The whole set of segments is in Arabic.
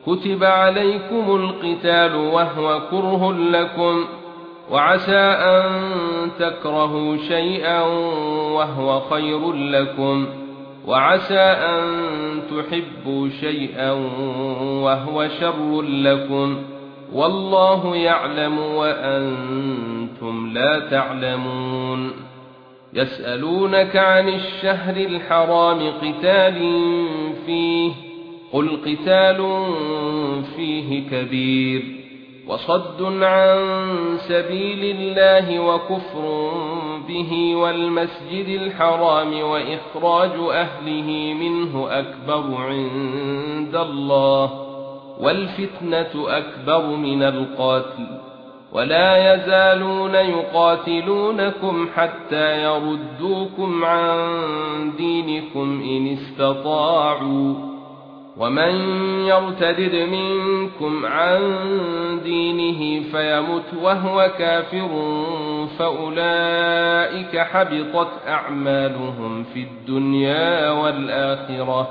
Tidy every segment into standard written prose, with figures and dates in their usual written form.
كتب عليكم القتال وهو كره لكم وعسى أن تكرهوا شيئا وهو خير لكم وعسى أن تحبوا شيئا وهو شر لكم والله يعلم وأنتم لا تعلمون يسألونك عن الشهر الحرام قتال فيه قل قتال فيه كبير وصد عن سبيل الله وكفر به والمسجد الحرام وإخراج أهله منه أكبر عند الله والفتنة أكبر من القتل ولا يزالون يقاتلونكم حتى يردوكم عن دينكم إن استطاعوا ومن يرتد منكم عن دينه فيمت وهو كافر فأولئك حبطت أعمالهم في الدنيا والآخرة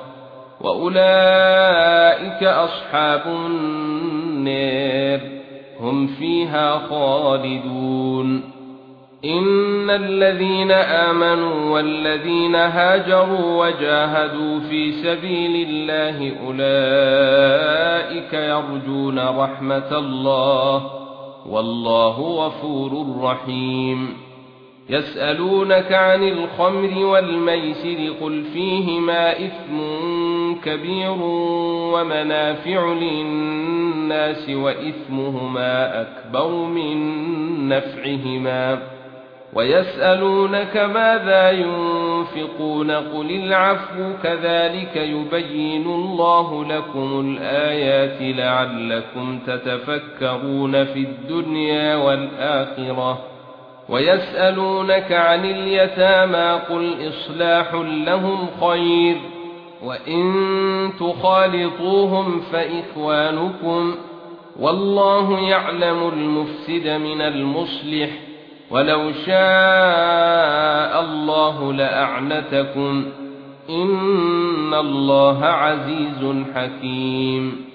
وأولئك أصحاب النار هم فيها خالدون إن الذين آمنوا والذين هاجروا وجاهدوا في سبيل الله أولئك يرجون رحمة الله والله غفور رحيم يسألونك عن الخمر والميسر قل فيهما إثم كبير ومنافع للناس وإثمهما أكبر من نفعهما ويسألونك ماذا ينفقون قل العفو كذلك يبين الله لكم الآيات لعلكم تتفكرون في الدنيا والآخرة ويسألونك عن اليتامى قل إصلاح لهم خير وإن تخالطوهم فإخوانكم والله يعلم المفسد من المصلح ولو شاء الله لأعنتكم إن الله عزيز حكيم